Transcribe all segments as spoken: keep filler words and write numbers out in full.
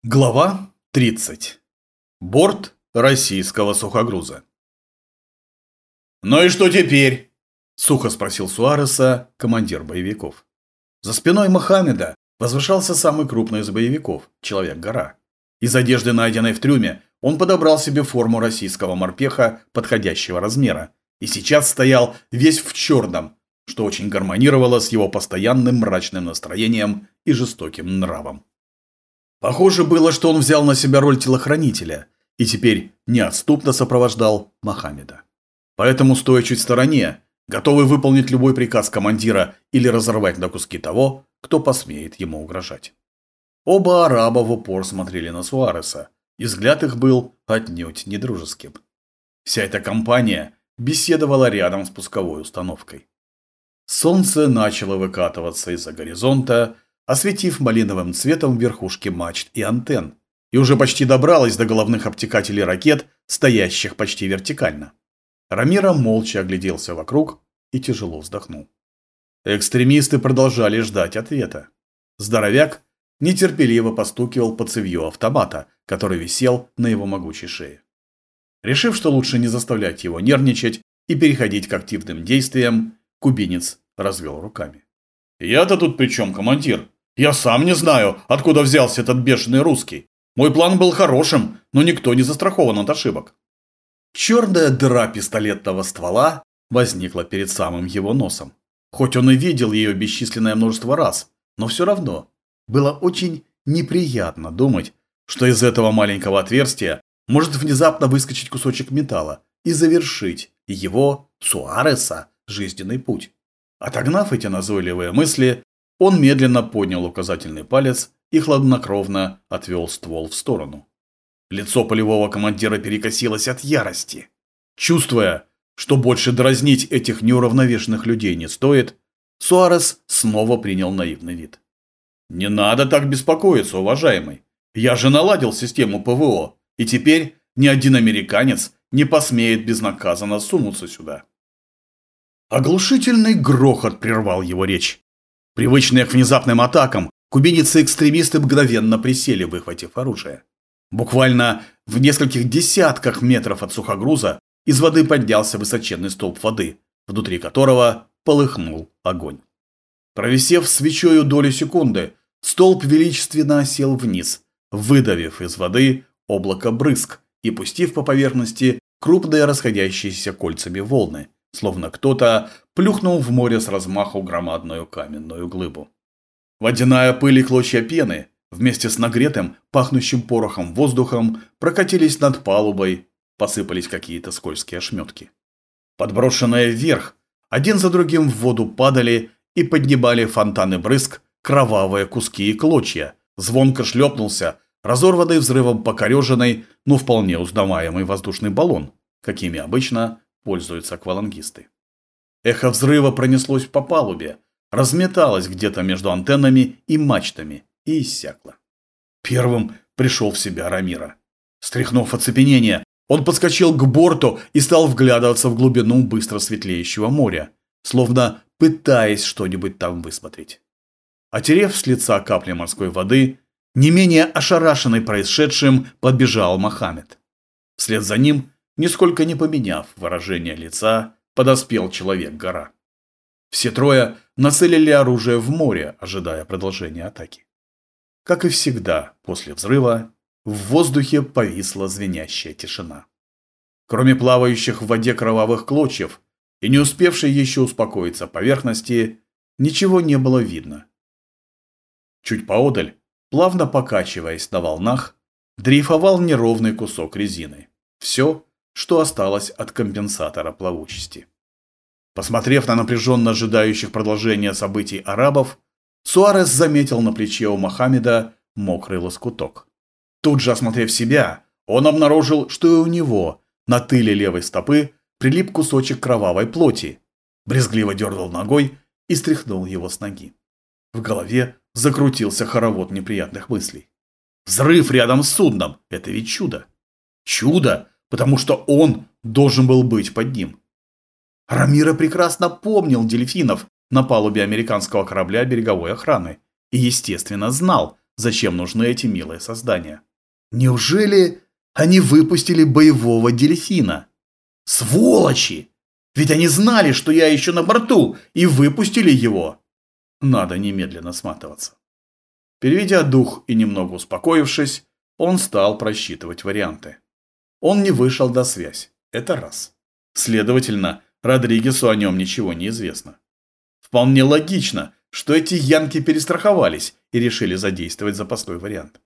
Глава тридцать. Борт российского сухогруза. «Ну и что теперь?» – сухо спросил Суареса командир боевиков. За спиной Мохаммеда возвышался самый крупный из боевиков – Человек-гора. Из одежды, найденной в трюме, он подобрал себе форму российского морпеха подходящего размера и сейчас стоял весь в черном, что очень гармонировало с его постоянным мрачным настроением и жестоким нравом. Похоже было, что он взял на себя роль телохранителя и теперь неотступно сопровождал Мохаммеда. Поэтому, стоя чуть в стороне, готовый выполнить любой приказ командира или разорвать на куски того, кто посмеет ему угрожать. Оба араба в упор смотрели на Суареса, и взгляд их был отнюдь недружеским. Вся эта компания беседовала рядом с пусковой установкой. Солнце начало выкатываться из-за горизонта, осветив малиновым цветом верхушки мачт и антенн, и уже почти добралась до головных обтекателей ракет, стоящих почти вертикально. Рамиро молча огляделся вокруг и тяжело вздохнул. Экстремисты продолжали ждать ответа. Здоровяк нетерпеливо постукивал по цевью автомата, который висел на его могучей шее. Решив, что лучше не заставлять его нервничать и переходить к активным действиям, кубинец развел руками. «Я-то тут при чем, командир? Я сам не знаю, откуда взялся этот бешеный русский. Мой план был хорошим, но никто не застрахован от ошибок». Черная дыра пистолетного ствола возникла перед самым его носом. Хоть он и видел ее бесчисленное множество раз, но все равно было очень неприятно думать, что из этого маленького отверстия может внезапно выскочить кусочек металла и завершить его, Суареса, жизненный путь. Отогнав эти назойливые мысли, он медленно поднял указательный палец и хладнокровно отвел ствол в сторону. Лицо полевого командира перекосилось от ярости. Чувствуя, что больше дразнить этих неуравновешенных людей не стоит, Суарес снова принял наивный вид. «Не надо так беспокоиться, уважаемый. Я же наладил систему ПВО, и теперь ни один американец не посмеет безнаказанно сунуться сюда». Оглушительный грохот прервал его речь. Привычные к внезапным атакам, кубинцы и экстремисты мгновенно присели, выхватив оружие. Буквально в нескольких десятках метров от сухогруза из воды поднялся высоченный столб воды, внутри которого полыхнул огонь. Провисев свечою долю секунды, столб величественно осел вниз, выдавив из воды облако брызг и пустив по поверхности крупные расходящиеся кольцами волны, словно кто-то плюхнул в море с размаху громадную каменную глыбу. Водяная пыль и клочья пены вместе с нагретым, пахнущим порохом воздухом прокатились над палубой, посыпались какие-то скользкие ошметки. Подброшенные вверх, один за другим в воду падали и поднимали фонтаны брызг кровавые куски и клочья, звонко шлепнулся разорванный взрывом покореженный, но вполне узнаваемый воздушный баллон, какими обычно пользуются аквалангисты. Эхо взрыва пронеслось по палубе, разметалось где-то между антеннами и мачтами и иссякло. Первым пришел в себя Рамиро. Стряхнув оцепенение, он подскочил к борту и стал вглядываться в глубину быстро светлеющего моря, словно пытаясь что-нибудь там высмотреть. Отерев с лица капли морской воды, не менее ошарашенный происшедшим, подбежал Мохаммед. Вслед за ним, нисколько не поменяв выражение лица, подоспел Человек-гора. Все трое нацелили оружие в море, ожидая продолжения атаки. Как и всегда, после взрыва в воздухе повисла звенящая тишина. Кроме плавающих в воде кровавых клочьев и не успевшей еще успокоиться поверхности, ничего не было видно. Чуть поодаль, плавно покачиваясь на волнах, дрейфовал неровный кусок резины. Все, что осталось от компенсатора плавучести. Посмотрев на напряженно ожидающих продолжения событий арабов, Суарес заметил на плече у Мохаммеда мокрый лоскуток. Тут же, осмотрев себя, он обнаружил, что и у него на тыле левой стопы прилип кусочек кровавой плоти, брезгливо дернул ногой и стряхнул его с ноги. В голове закрутился хоровод неприятных мыслей. Взрыв рядом с судном – это ведь чудо. Чудо, потому что он должен был быть под ним. Рамиро прекрасно помнил дельфинов на палубе американского корабля береговой охраны и, естественно, знал, зачем нужны эти милые создания. Неужели они выпустили боевого дельфина? Сволочи! Ведь они знали, что я еще на борту, и выпустили его. Надо немедленно сматываться. Переведя дух и немного успокоившись, он стал просчитывать варианты. Он не вышел до связи. Это раз. Следовательно, Родригесу о нем ничего не известно. Вполне логично, что эти янки перестраховались и решили задействовать запасной вариант.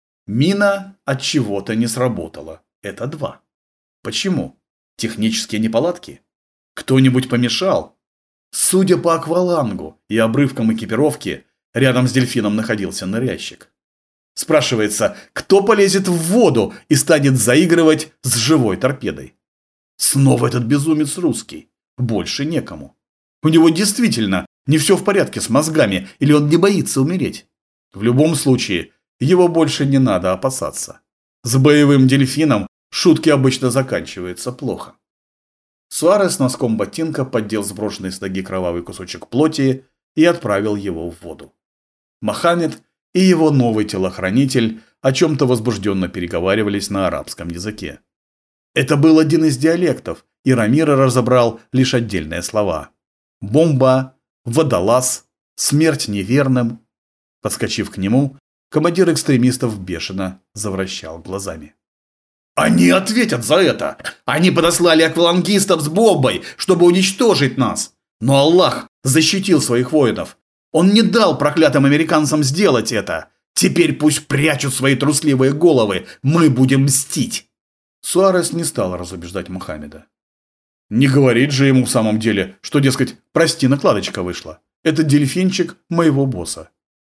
Мина от чего-то не сработала. Это два. Почему? Технические неполадки? Кто-нибудь помешал? Судя по аквалангу и обрывкам экипировки, рядом с дельфином находился ныряльщик. Спрашивается, кто полезет в воду и станет заигрывать с живой торпедой? Снова этот безумец русский. Больше некому. У него действительно не все в порядке с мозгами, или он не боится умереть. В любом случае, его больше не надо опасаться. С боевым дельфином шутки обычно заканчиваются плохо. Суарес носком ботинка поддел сброшенный с ноги кровавый кусочек плоти и отправил его в воду. Мохаммед и его новый телохранитель о чем-то возбужденно переговаривались на арабском языке. Это был один из диалектов, и Рамиро разобрал лишь отдельные слова. Бомба, водолаз, смерть неверным. Подскочив к нему, командир экстремистов бешено завращал глазами. «Они ответят за это! Они подослали аквалангистов с бомбой, чтобы уничтожить нас! Но Аллах защитил своих воинов! Он не дал проклятым американцам сделать это! Теперь пусть прячут свои трусливые головы! Мы будем мстить!» Суарес не стал разубеждать Мохаммеда. Не говорит же ему в самом деле, что, дескать, прости, накладочка вышла. Это дельфинчик моего босса.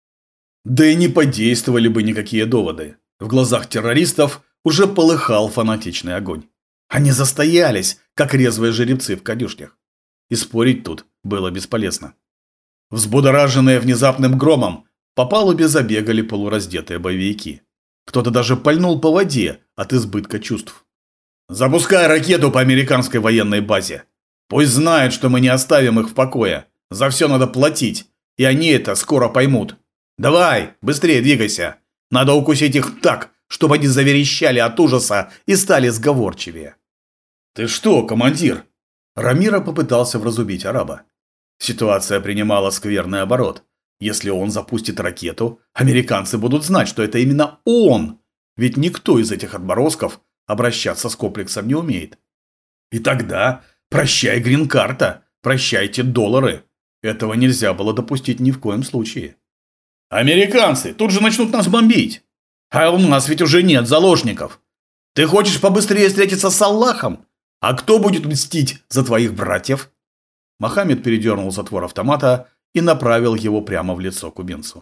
Да и не подействовали бы никакие доводы. В глазах террористов уже полыхал фанатичный огонь. Они застоялись, как резвые жеребцы в конюшнях. И спорить тут было бесполезно. Взбудораженные внезапным громом, по палубе забегали полураздетые боевики. Кто-то даже пальнул по воде от избытка чувств. «Запускай ракету по американской военной базе. Пусть знают, что мы не оставим их в покое. За все надо платить, и они это скоро поймут. Давай, быстрее двигайся. Надо укусить их так, чтобы они заверещали от ужаса и стали сговорчивее». «Ты что, командир?» Рамиро попытался вразумить араба. Ситуация принимала скверный оборот. Если он запустит ракету, американцы будут знать, что это именно он. Ведь никто из этих отморозков обращаться с комплексом не умеет. И тогда прощай грин-карта, прощайте доллары. Этого нельзя было допустить ни в коем случае. «Американцы тут же начнут нас бомбить. А у нас ведь уже нет заложников. Ты хочешь побыстрее встретиться с Аллахом? А кто будет мстить за твоих братьев?» Мохаммед передернул затвор автомата и направил его прямо в лицо кубинцу.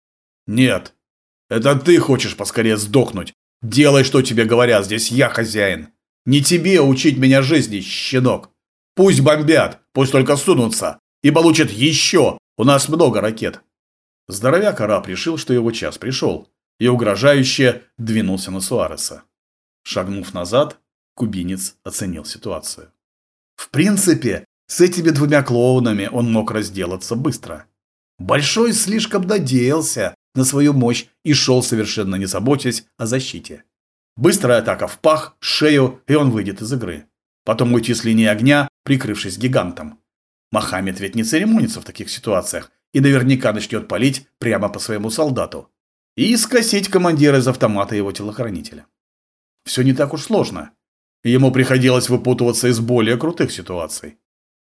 «Нет, это ты хочешь поскорее сдохнуть. Делай, что тебе говорят, здесь я хозяин. Не тебе учить меня жизни, щенок. Пусть бомбят, пусть только сунутся и получат еще. У нас много ракет». Здоровяк араб решил, что его час пришел, и угрожающе двинулся на Суареса. Шагнув назад, кубинец оценил ситуацию. В принципе, с этими двумя клоунами он мог разделаться быстро. Большой слишком надеялся на свою мощь и шел, совершенно не заботясь о защите. Быстрая атака в пах, шею, и он выйдет из игры. Потом уйти с линии огня, прикрывшись гигантом. Мохаммед ведь не церемонится в таких ситуациях и наверняка начнет палить прямо по своему солдату. И скосить командира из автомата его телохранителя. Все не так уж сложно. Ему приходилось выпутываться из более крутых ситуаций.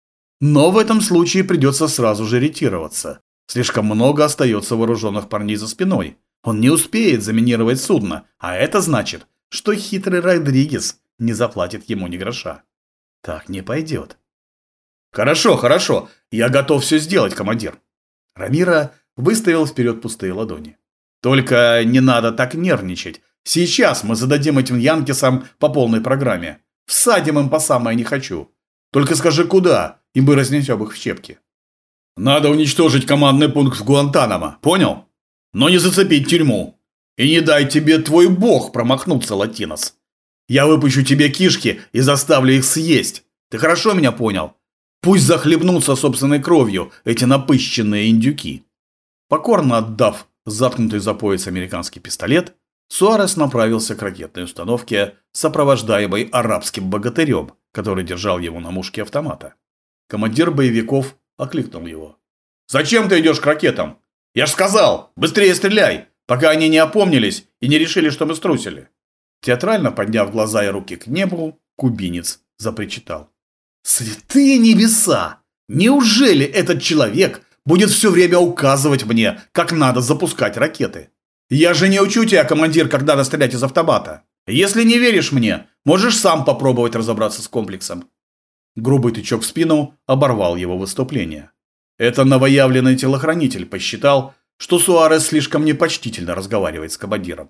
Но в этом случае придется сразу же ретироваться. Слишком много остается вооруженных парней за спиной. Он не успеет заминировать судно, а это значит, что хитрый Родригес не заплатит ему ни гроша. Так не пойдет. «Хорошо, хорошо, я готов все сделать, командир». Рамиро выставил вперед пустые ладони. «Только не надо так нервничать. Сейчас мы зададим этим янкисам по полной программе. Всадим им по самое не хочу. Только скажи, куда, и мы разнесем их в щепки». «Надо уничтожить командный пункт в Гуантанамо, понял? Но не зацепить тюрьму. И не дай тебе твой бог промахнуться, Латинос. Я выпущу тебе кишки и заставлю их съесть. Ты хорошо меня понял? Пусть захлебнутся собственной кровью эти напыщенные индюки». Покорно отдав заткнутый за пояс американский пистолет, Суарес направился к ракетной установке, сопровождаемой арабским богатырем, который держал его на мушке автомата. Командир боевиков окликнул его. «Зачем ты идешь к ракетам? Я ж сказал, быстрее стреляй, пока они не опомнились и не решили, что мы струсили». Театрально подняв глаза и руки к небу, кубинец запричитал. «Святые небеса! Неужели этот человек будет все время указывать мне, как надо запускать ракеты? Я же не учу тебя, командир, как надо стрелять из автомата. Если не веришь мне, можешь сам попробовать разобраться с комплексом». Грубый тычок в спину оборвал его выступление. Это новоявленный телохранитель посчитал, что Суарес слишком непочтительно разговаривает с командиром.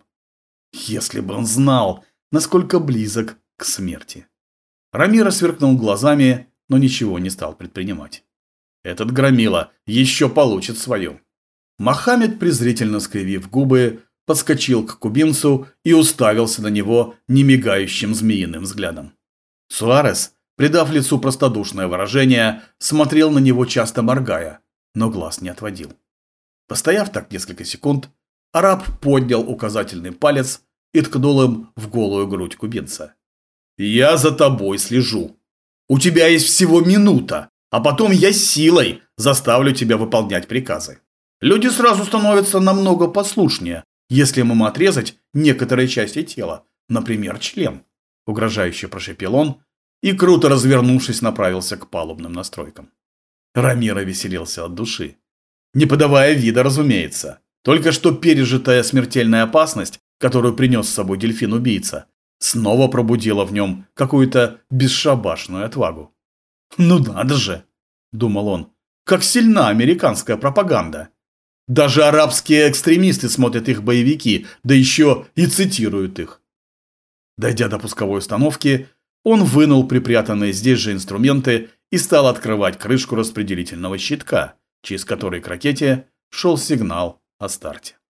Если бы он знал, насколько близок к смерти. Рамиро сверкнул глазами, но ничего не стал предпринимать. Этот громила еще получит свое. Мохаммед, презрительно скривив губы, подскочил к кубинцу и уставился на него немигающим змеиным взглядом. Суарес, придав лицу простодушное выражение, смотрел на него, часто моргая, но глаз не отводил. Постояв так несколько секунд, араб поднял указательный палец и ткнул им в голую грудь кубинца. «Я за тобой слежу. У тебя есть всего минута, а потом я силой заставлю тебя выполнять приказы. Люди сразу становятся намного послушнее, если им отрезать некоторые части тела, например, член», – угрожающе прошепел он и, круто развернувшись, направился к палубным настройкам. Рамиро веселился от души. Не подавая вида, разумеется. Только что пережитая смертельная опасность, которую принес с собой дельфин-убийца, снова пробудила в нем какую-то бесшабашную отвагу. «Ну надо же!» – думал он. «Как сильна американская пропаганда! Даже арабские экстремисты смотрят их боевики, да еще и цитируют их». Дойдя до пусковой установки, он вынул припрятанные здесь же инструменты и стал открывать крышку распределительного щитка, через который к ракете шел сигнал о старте.